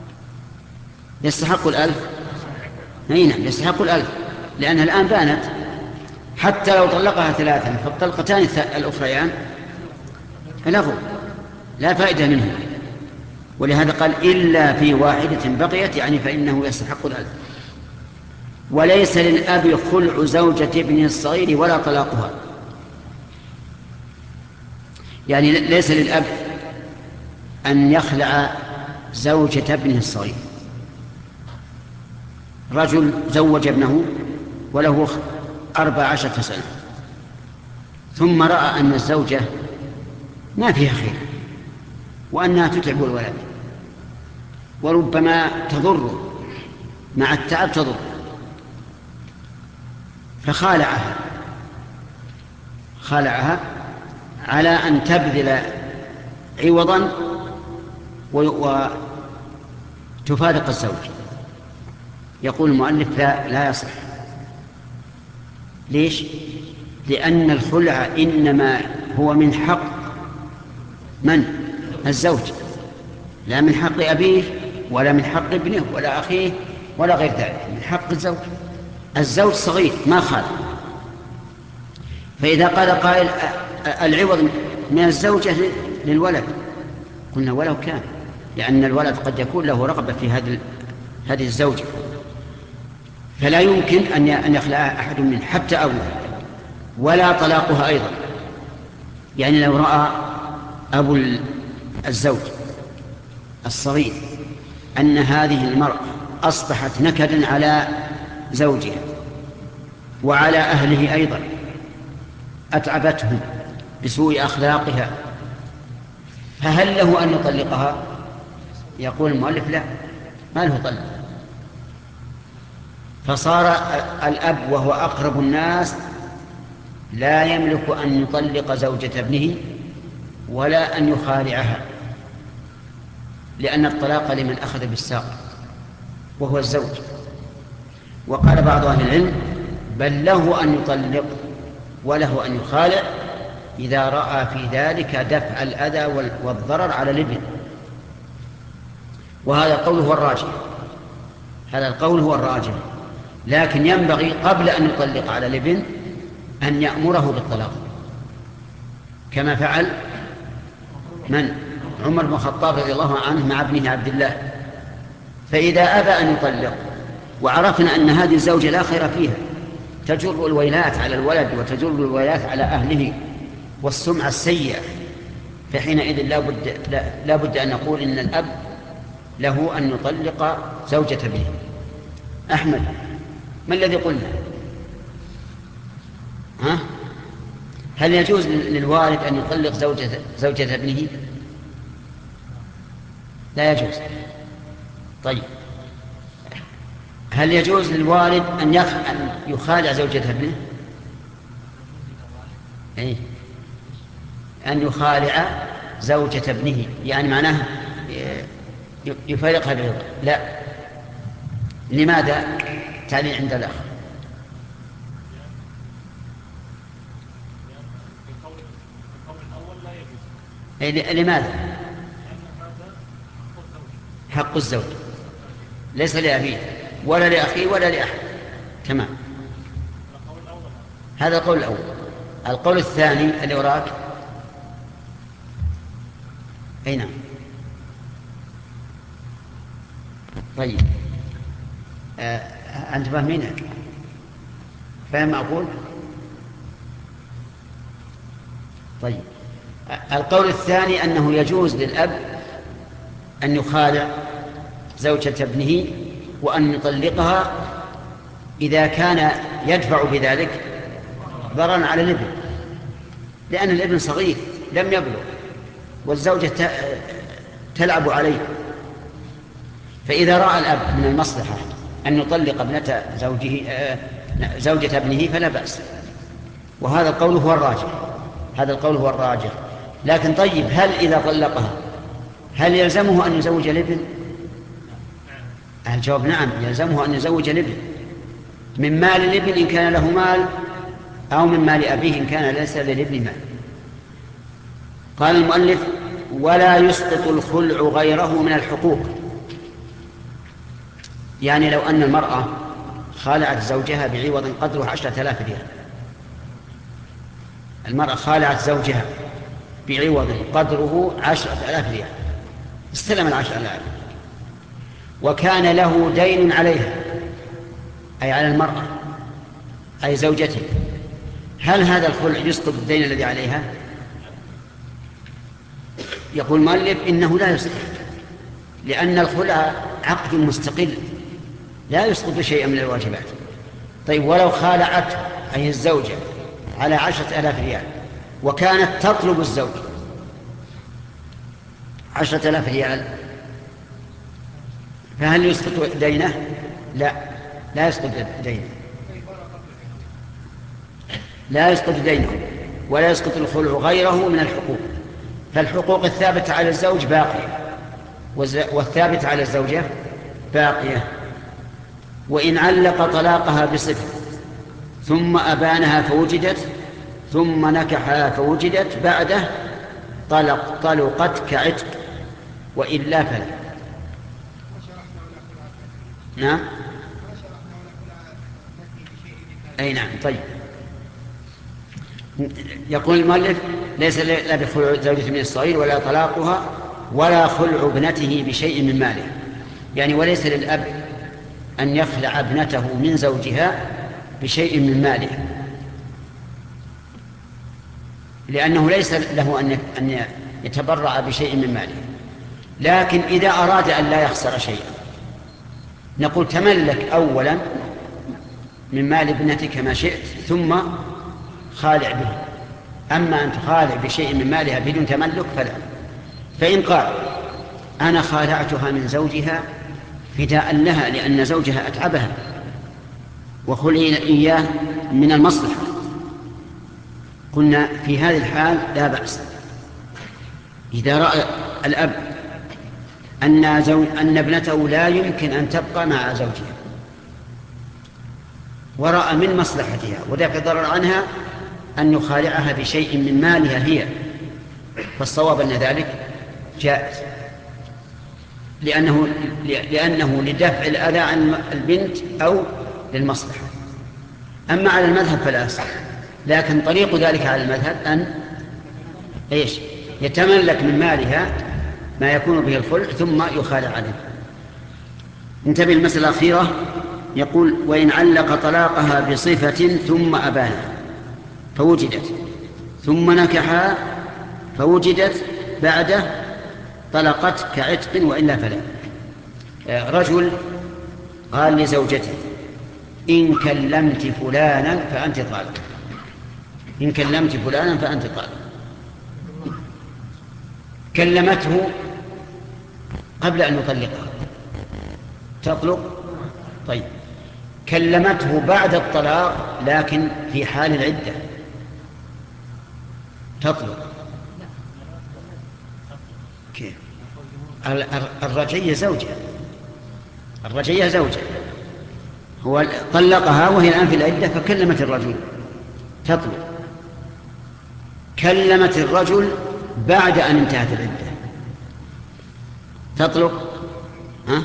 S1: يستحق الألف. أي نعم يستحق الألف، لأنها الآن بانت. حتى لو طلقها ثلاثا فالطلقتان الأخريان لغو لا فائدة منه، ولهذا قال إلا في واحدة بقيت، يعني فإنه يستحق الألف. وليس للأب خلع زوجة ابنه الصغير ولا طلاقها، يعني ليس للأب أن يخلع زوجة ابنه الصغير. رجل زوج ابنه وله أربع عشرة سنة، ثم رأى أن الزوجة ما فيها خير وأنها تتعب الولد وربما تضر، مع التعب تضر، فخالعها خالعها على أن تبذل عوضا وتفارق الزوج. يقول المؤلف لا, لا يصح. ليش؟ لأن الخلع إنما هو من حق من؟ الزوج، لا من حق أبيه ولا من حق ابنه ولا أخيه ولا غير ذلك، من حق الزوج. الزوج صغير ما خال. فإذا قال قائل العوض من الزوجة للولد، قلنا ولو كان، لأن الولد قد يكون له رغبة في هذه هذه الزوجة، فلا يمكن أن يخلع أحد منه حتى أبوه، ولا طلاقها أيضا. يعني لو رأى أبو الزوج الصغير أن هذه المرأة أصبحت نكدا على زوجها وعلى أهله أيضا، أتعبتهم بسوء أخلاقها، فهل له أن يطلقها؟ يقول المؤلف لا، ما له طلق. فصار الأب وهو أقرب الناس لا يملك أن يطلق زوجة ابنه ولا أن يخالعها، لأن الطلاق لمن أخذ بالساق وهو الزوج. وقال بعض أهل العلم بل له أن يطلق وله أن يخالع إذا رأى في ذلك دفع الأذى والضرر على الابن. وهذا القول هو الراجح، هذا القول هو الراجح. لكن ينبغي قبل أن يطلق على الابن أن يأمره بالطلاق، كما فعل من؟ عمر بن الخطاب رضي الله عنه مع ابنه عبد الله. فإذا أبى أن يطلق وعرفنا أن هذه الزوجة لا خير فيها، تجر الويلات على الولد وتجر الويلات على أهله والسمعة السيئة، فحينئذ لا بد, لا, لا بد أن نقول إن الأب له أن يطلق زوجة ابنه. أحمد، ما الذي قلنا؟ ها؟ هل يجوز للوالد أن يطلق زوجة, زوجة ابنه؟ لا يجوز. طيب، هل يجوز للوالد أن, يخ... أن يخالع زوجة ابنه؟ إيه؟ أن يخالع زوجة ابنه يعني معناه يفارقها بالرضا. لا. لماذا؟ تعليل عند الأخ. إيه لماذا؟ حق الزوج ليس لأبيه ولا لأخيه ولا لأحد. تمام، هذا القول الأول. القول الثاني اللي وراك. أي نعم. طيب، آه، أنت فاهمين؟ فاهم أقول؟ طيب، القول الثاني أنه يجوز للأب أن يخالع زوجة ابنه وأن يطلقها إذا كان يدفع بذلك ضررا على الابن، لأن الابن صغير لم يبلغ والزوجة تلعب عليه. فإذا رأى الأب من المصلحة أن يطلق ابنة زوجه زوجة ابنه فلا بأس، وهذا القول هو الراجح، هذا القول هو الراجح. لكن طيب، هل إذا طلقها هل يلزمه أن يزوج الابن؟ الجواب نعم، يلزمه أن يزوج الابن من مال الابن إن كان له مال، أو من مال أبيه إن كان ليس للابن مال. قال المؤلف ولا يسقط الخلع غيره من الحقوق. يعني لو أن المرأة خالعت زوجها بعوض قدره عشرة آلاف ريال، المرأة خالعت زوجها بعوض قدره عشرة آلاف ريال، استلم العشرة آلاف، وكان له دين عليها أي على المرأة أي زوجته، هل هذا الخلع يسقط الدين الذي عليها؟ يقول المؤلف إنه لا يسقط، لأن الخلع عقد مستقل لا يسقط شيئا من الواجبات. طيب ولو خالعته أي الزوجة على عشرة آلاف ريال وكانت تطلب الزوج عشرة آلاف ريال، فهل يسقط دينه؟ لا، لا يسقط دينه، لا يسقط دينه ولا يسقط الخلع غيره من الحقوق. فالحقوق الثابتة على الزوج باقية والثابتة على الزوجة باقية. وإن علق طلاقها بصفة ثم أبانها فوجدت ثم نكحها فوجدت بعده طلق طلقت كعتق وإلا فلا. نعم أي نعم. طيب يقول المؤلف ليس لا بخلع زوجة من الصغير ولا طلاقها ولا خلع ابنته بشيء من ماله، يعني وليس للأب أن يخلع ابنته من زوجها بشيء من ماله، لأنه ليس له أن يتبرع بشيء من ماله. لكن إذا أراد أن لا يخسر شيئا نقول تملك أولا من مال ابنتك ما شئت ثم خالع به. أما أن تخالع بشيء من مالها بدون تملك فلا. فإن قال أنا خالعتها من زوجها فداء لها لأن زوجها أتعبها وخلعي إياه من المصلحة، قلنا في هذه الحال لا بأس. إذا رأى الأب أن, زوج أن ابنته لا يمكن أن تبقى مع زوجها ورأى من مصلحتها ودافع ضرر عنها أن يخالعها بشيء من مالها هي، فالصواب أن ذلك جائز، لأنه, لأنه لدفع الأذى عن البنت أو للمصلحة. أما على المذهب فلا يصح، لكن طريق ذلك على المذهب أن إيش يتملك من مالها ما يكون به الخلع ثم يخالع عليه. انتبه المسألة الأخيرة، يقول وإن علق طلاقها بصفة ثم أبانها فوجدت ثم نكحها فوجدت بعده طلقت كعتق وإلا فلا. رجل قال لزوجته إن كلمت فلانا فأنت طالق، إن كلمت فلانا فأنت طالق. كلمته قبل أن يطلقها تطلق. طيب كلمته بعد الطلاق لكن في حال العدة تطلق. كيف؟ الرجعية زوجة، الرجعية زوجة، هو طلقها وهي الآن في العدة فكلمت الرجل تطلق. كلمت الرجل بعد أن انتهت العدة تطلق. ها؟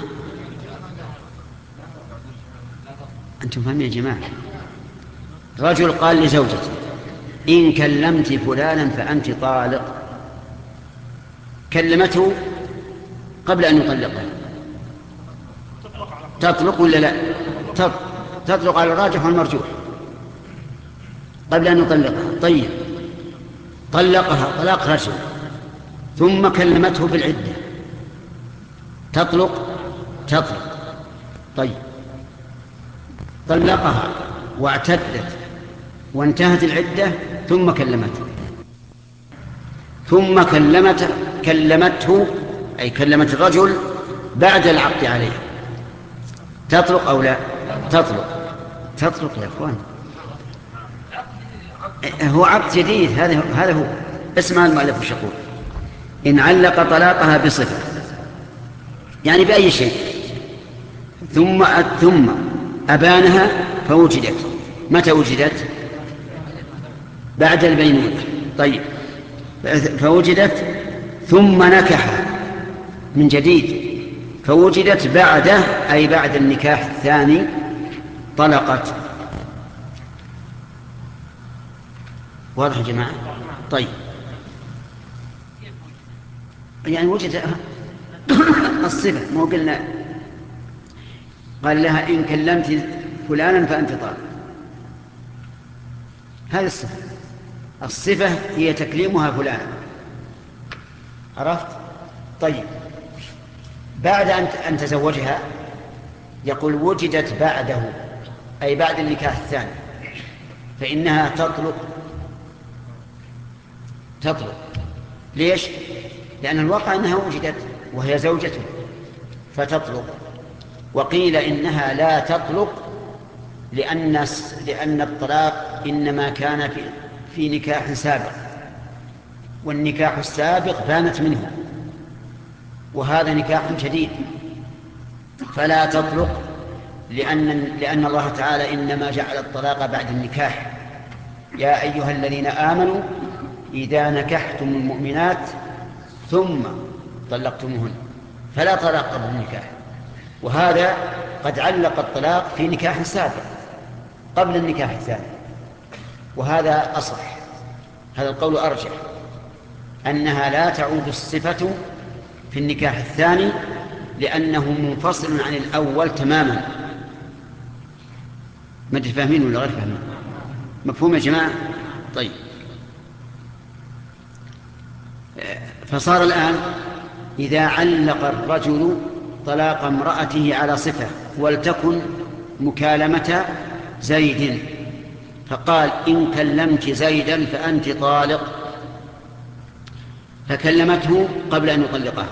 S1: أنتم فاهمين يا جماعة؟ رجل قال لزوجته إن كلمت فلانا فأنت طالق، كلمته قبل أن يطلقها تطلق ولا لا؟ تطلق على الراجح والمرجوح قبل أن يطلقها. طيب طلقها طلاق رجل ثم كلمته بالعدة تطلق تطلق. طيب طلقها واعتدت وانتهت العدة ثم كلمته ثم كلمته كلمته أي كلمت الرجل بعد العقد عليه تطلق أو لا؟ تطلق تطلق يا أخوان، هو عقد جديد. هذا هذا هو اسمع المؤلف وش يقول. إن علق طلاقها بصفة يعني بأي شيء ثم ثم أبانها فوجدت. متى وجدت؟ بعد البينونة. طيب فوجدت ثم نكح من جديد فوجدت بعده أي بعد النكاح الثاني طلقت. واضح يا جماعة؟ طيب يعني وجد الصفة، مو قلنا قال لها إن كلمت فلانا فأنت طالق، هذه الصفة. الصفة هي تكليمها فلانا، عرفت؟ طيب بعد أن تزوجها يقول وجدت بعده أي بعد النكاح الثاني فإنها تطلق. تطلق ليش؟ لأن الواقع أنها وجدت وهي زوجته فتطلق. وقيل إنها لا تطلق لأن لأن الطلاق إنما كان في في نكاح سابق، والنكاح السابق بانت منه، وهذا نكاح جديد، فلا تطلق لأن لأن الله تعالى إنما جعل الطلاق بعد النكاح. يا أيها الذين آمنوا إذا نكحتم المؤمنات ثم طلقتموهن فلا طلاق قبل النكاح. وهذا قد علق الطلاق في نكاح سابق قبل النكاح الثاني، وهذا أصح، هذا القول أرجح، أنها لا تعود الصفة في النكاح الثاني لأنه منفصل عن الأول تماما. ما أدري فاهمين ولا غير فاهمين؟ مفهوم يا جماعة؟ طيب فصار الآن إذا علق الرجل طلاق امرأته على صفة ولتكن مكالمة زيد، فقال إن كلمت زيدا فأنت طالق، فكلمته قبل أن يطلقها.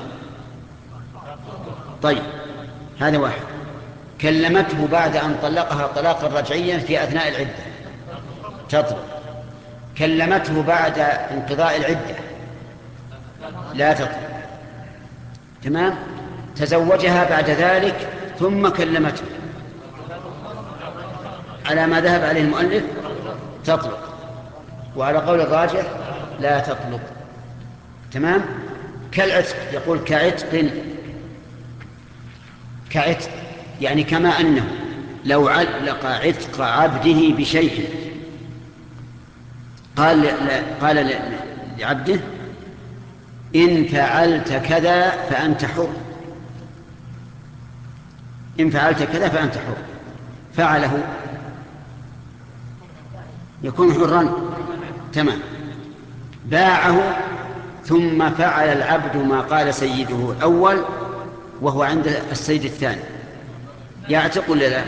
S1: طيب هذا واحد. كلمته بعد أن طلقها طلاقا رجعيا في أثناء العدة تطلق. كلمته بعد انقضاء العدة لا تطلق. تمام؟ تزوجها بعد ذلك ثم كلمته على ما ذهب عليه المؤلف تطلق، وعلى قول الراجح لا تطلق. تمام؟ كالعتق، يقول كعتق، كعتق يعني كما أنه لو علق عتق عبده بشيء قال قال لعبده إن فعلت كذا فأنت حر، إن فعلت كذا فأنت حر، فعله يكون حرا. تمام. باعه ثم فعل العبد ما قال سيده الأول وهو عند السيد الثاني، يعتق ولا لا؟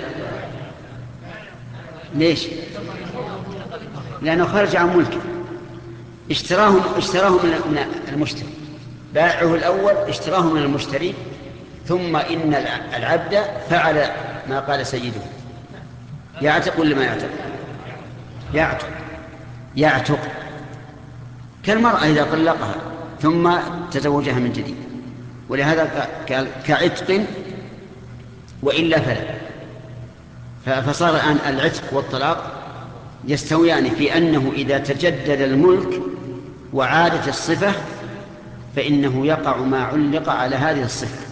S1: ليش؟ لأنه خرج عن ملكه، اشتراه اشتراه من المشتري، باعه الأول اشتراه من المشتري، ثم إن العبد فعل ما قال سيده، يعتق ولا ما يعتق؟ يعتق. يعتق كالمرأة إذا طلقها ثم تزوجها من جديد، ولهذا كعتق وإلا فلا. فصار الآن العتق والطلاق يستويان في أنه إذا تجدد الملك وعادت الصفة فإنه يقع ما علق على هذه الصفة.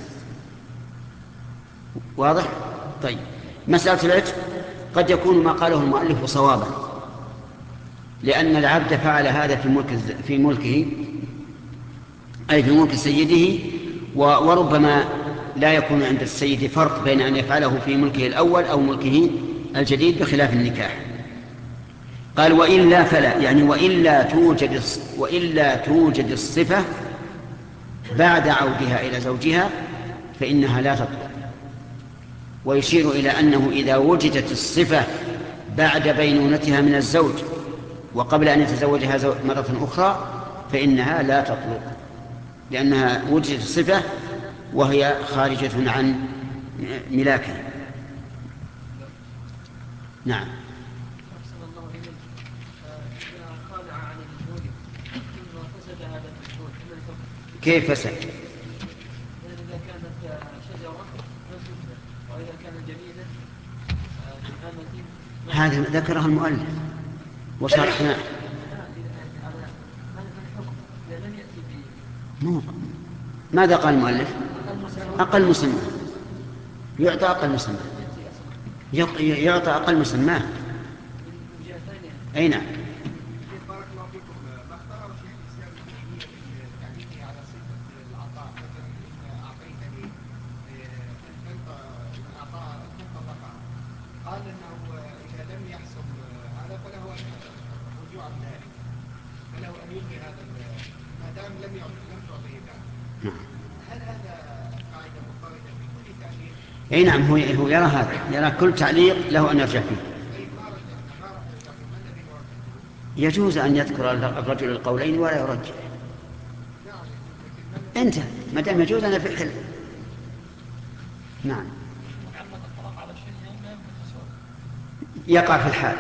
S1: واضح؟ طيب مسألة العتق قد يكون ما قاله المؤلف صوابا، لأن العبد فعل هذا في ملك في ملكه أي في ملك سيده، وربما لا يكون عند السيد فرق بين أن يفعله في ملكه الأول أو ملكه الجديد بخلاف النكاح. قال وإلا فلا، يعني وإلا توجد وإلا توجد الصفة بعد عودها إلى زوجها فإنها لا تطلق. ويشير إلى أنه إذا وجدت الصفة بعد بينونتها من الزوج وقبل أن يتزوجها مرة أخرى فإنها لا تطلق، لأنها وجدت الصفة وهي خارجة عن ملاكه. نعم. كيف فسد؟
S7: إذا كانت شجرة وإذا كانت جميلة
S1: هذا ذكرها المؤلف وشرحنا. ماذا قال المؤلف؟ أقل مسمى، يعطى أقل مسمى، يعطى أقل مسمى. أي نعم.
S6: بارك الله فيكم. ما اختار شيخ الإسلام ابن تيمية في تعليقه على صفة العطاء، مثلا إن أعطيتني أنت أعطاء طلقها، قال أنه إذا لم يحصل هذا فله رجوع ذلك، فله أن يلغي هذا ما دام لم لم تعطيه ذلك. هل هذا قاعدة مضطردة في كل تعليق؟
S1: أي نعم، هو هو يرى هذا، يرى كل تعليق له أن يرجع فيه. يجوز أن يذكر الرجل القولين ولا يرجع. أنت ما دام يجوز أنا في الحل. نعم. يقع في الحال.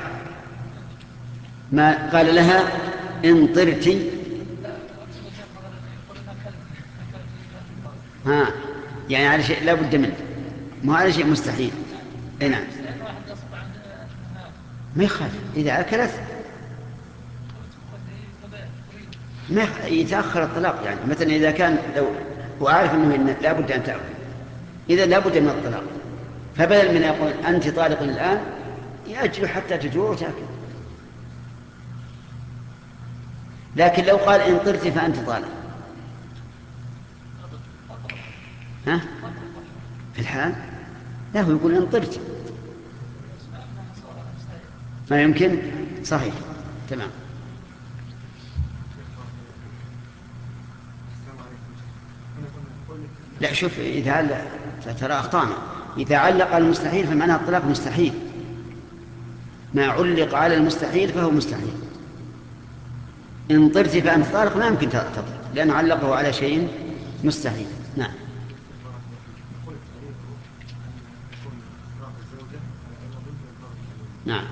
S1: ما قال لها إن طرت ها، يعني على شيء لا بد منه، مو على شيء مستحيل. اي نعم. ما يخالف إذا أكلت ما يتأخر الطلاق. يعني مثلا إذا كان لو وعارف أنه لا بد أن تأكل، إذا لا بد من الطلاق، فبدل من يقول أنت طالق الآن يأجل حتى تجوع وتأكل. لكن لو قال إن طرت فأنت طالق، ها في الحال لا، هو يقول إن طرت ما يمكن. صحيح تمام. لا شوف، إذا ترى أخطأنا، إذا علق على المستحيل فمعنى الطلاق مستحيل، ما علق على المستحيل فهو مستحيل. إن طرت فأنت طالق ما يمكن تطلق لأنه علقه على شيء مستحيل. نعم. نعم.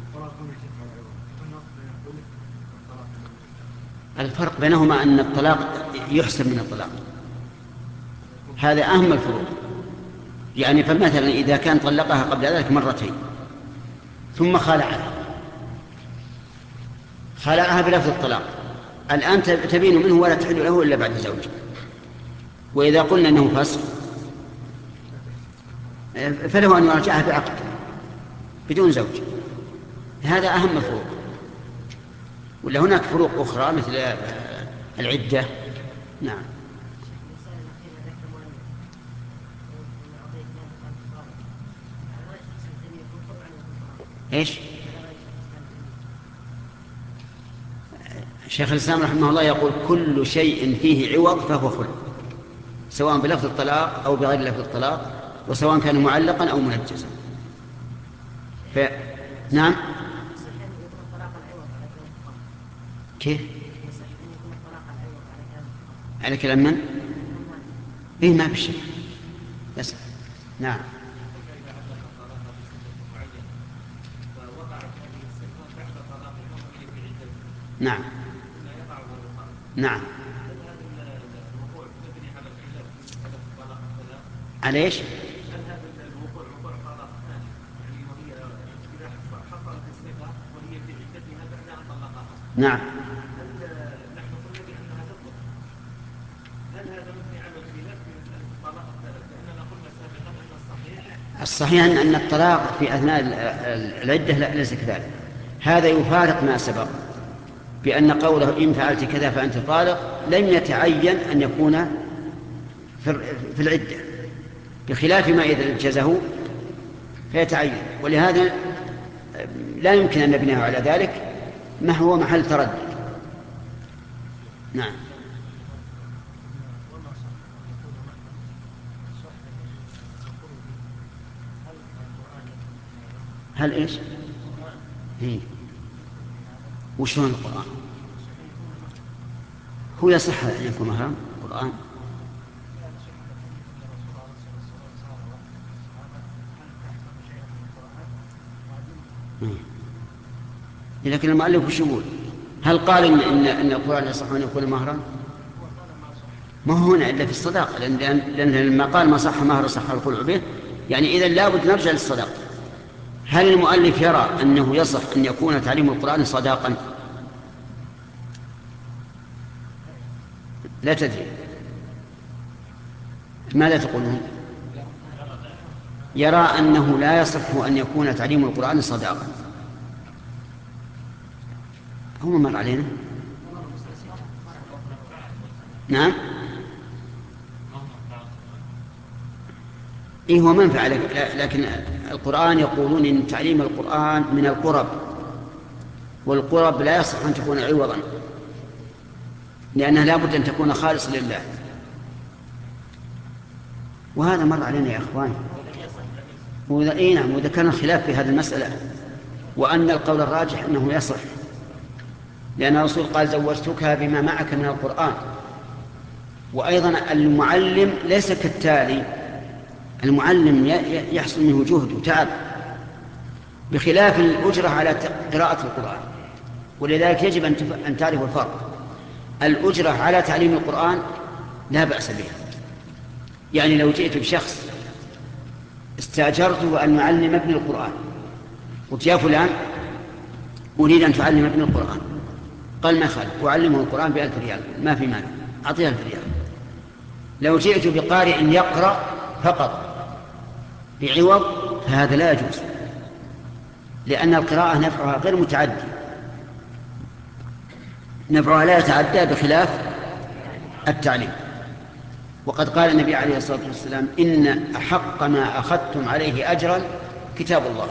S1: الفرق بينهما أن الطلاق يحسب من الطلاق، هذا أهم الفروق. يعني فمثلا إذا كان طلقها قبل ذلك مرتين ثم خالعها خالعها بلفظ الطلاق، الآن تبين منه ولا تحل له إلا بعد زوج. وإذا قلنا أنه فسخ فله أن يرجعها بعقد بدون زوج. هذا أهم الفروق. ولا هناك فروق أخرى مثل العدة. نعم. إيش؟ شيخ الإسلام رحمه الله يقول كل شيء فيه عوض فهو خلع، سواء بلفظ الطلاق أو بغير لفظ الطلاق، وسواء كان معلقا أو منجزا. ف... نعم. كيف؟ على كلام من؟ إيه ما بشيء. بس نعم. نعم. نعم. على ايش؟ نعم. الصحيح أن الطلاق في أثناء العدة ليس كذلك. هذا يفارق ما سبق بأن قوله إن فعلت كذا فأنت طالق لم يتعين أن يكون في العدة، بخلاف ما إذا انجزه فيتعين. ولهذا لا يمكن أن نبنيه على ذلك، ما هو محل تردد. نعم. هل إيش؟ هي وشلون القرآن؟ هو يصح أن يكون مهرا القرآن؟ لكن المؤلف وش يقول؟ هل قال إن, إن, إن القرآن يصح أن يكون مهرا؟ ما هو هنا إلا في الصداقة، لأن, لأن لما قال ما صح مهر صح الخلع به، يعني إذن لابد نرجع للصداقة. هل المؤلف يرى أنه يصح أن يكون تعليم القرآن صداقا؟ لا تدري. ماذا تقولون؟ يرى أنه لا يصح أن يكون تعليم القرآن صداقة. هم مر علينا. نعم إيه هو منفعة، لكن القرآن يقولون إن تعليم القرآن من القرب، والقرب لا يصح أن تكون عوضا، لأنها لا بد أن تكون خالصة لله، وهذا مر علينا يا أخواني. وإذا إيه نعم وإذا كان الخلاف في هذه المسألة، وأن القول الراجح أنه يصح، لأن الرسول قال زوجتك بما معك من القرآن. وأيضا المعلم ليس كالتالي، المعلم يحصل منه جهد وتعب بخلاف الأجرة على قراءة القرآن، ولذلك يجب أن تعرف الفرق. الأجرة على تعليم القرآن لا بأس بها، يعني لو جئت بشخص استأجرته أن يعلم ابن القرآن، قلت يا فلان أريد أن تعلم ابن القرآن، قال ما يخالف أعلمه القرآن بألف ريال، ما في مانع، أعطيه ألف ريال. لو جئت بقارئ يقرأ فقط بعوض فهذا لا يجوز، لأن القراءة نفعها غير متعدي، نفعها لا يتعدى بخلاف التعليم. وقد قال النبي عليه الصلاة والسلام إن أحق ما أخذتم عليه أجرا كتاب الله.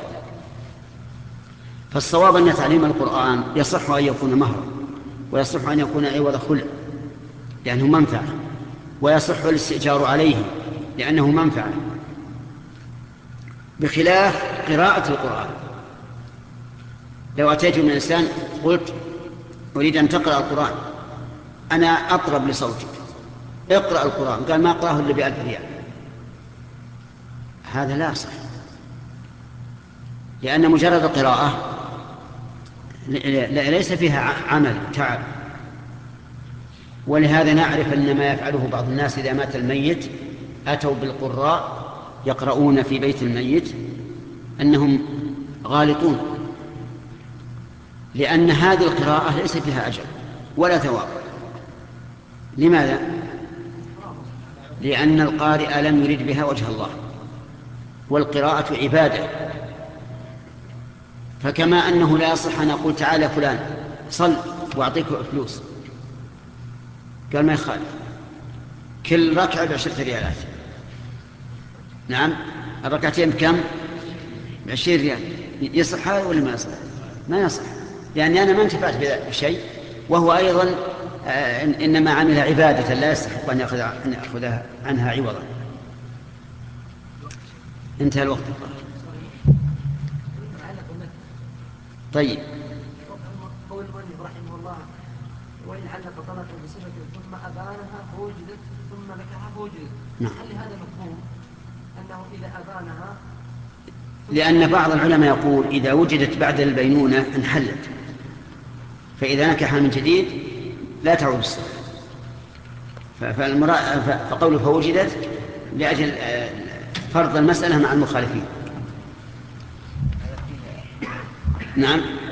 S1: فالصواب أن تعليم القرآن يصح أن يكون مهرا، ويصح أن يكون عوض خلع لأنه منفعة، ويصح الاستئجار عليه لأنه منفعة، بخلاف قراءة القرآن. لو أتيت من إنسان قلت أريد أن تقرأ القرآن، أنا أطرب لصوتك اقرأ القرآن، قال ما أقرأه إلا بألف ريال، هذا لا صح، لأن مجرد القراءة ليس فيها عمل تعب. ولهذا نعرف أن ما يفعله بعض الناس إذا مات الميت أتوا بالقراء يقرؤون في بيت الميت أنهم غالطون، لأن هذه القراءة ليس فيها أجر ولا ثواب. لماذا؟ لأن القارئ لم يرد بها وجه الله، والقراءة عبادة. فكما أنه لا يصح أن أقول تعالى فلان صل وأعطيك فلوس، قال ما يخالف، كل ركعة بعشرة ريالات. نعم الركعتين بكم؟ بعشرين ريال. يصح هذا ولا ما يصح؟ ما يصح، يعني أنا ما انتفعت بشيء، وهو أيضا إنما عمل عبادة لا يستحق أن يأخذ عنها عوضا. انتهى الوقت. طيب
S8: قول المؤلف رحمه الله وإن علق طلقا بصفة ثم أبانها فوجدت ثم ذكرها فوجدت، هل هذا مفهوم أنه إذا أبانها؟
S1: لأن بعض العلماء يقول إذا وجدت بعد البينونة انحلت، فإذا نكحها من جديد لا تعود الصفة. فقوله فوجدت لأجل فرض المسألة مع المخالفين. نعم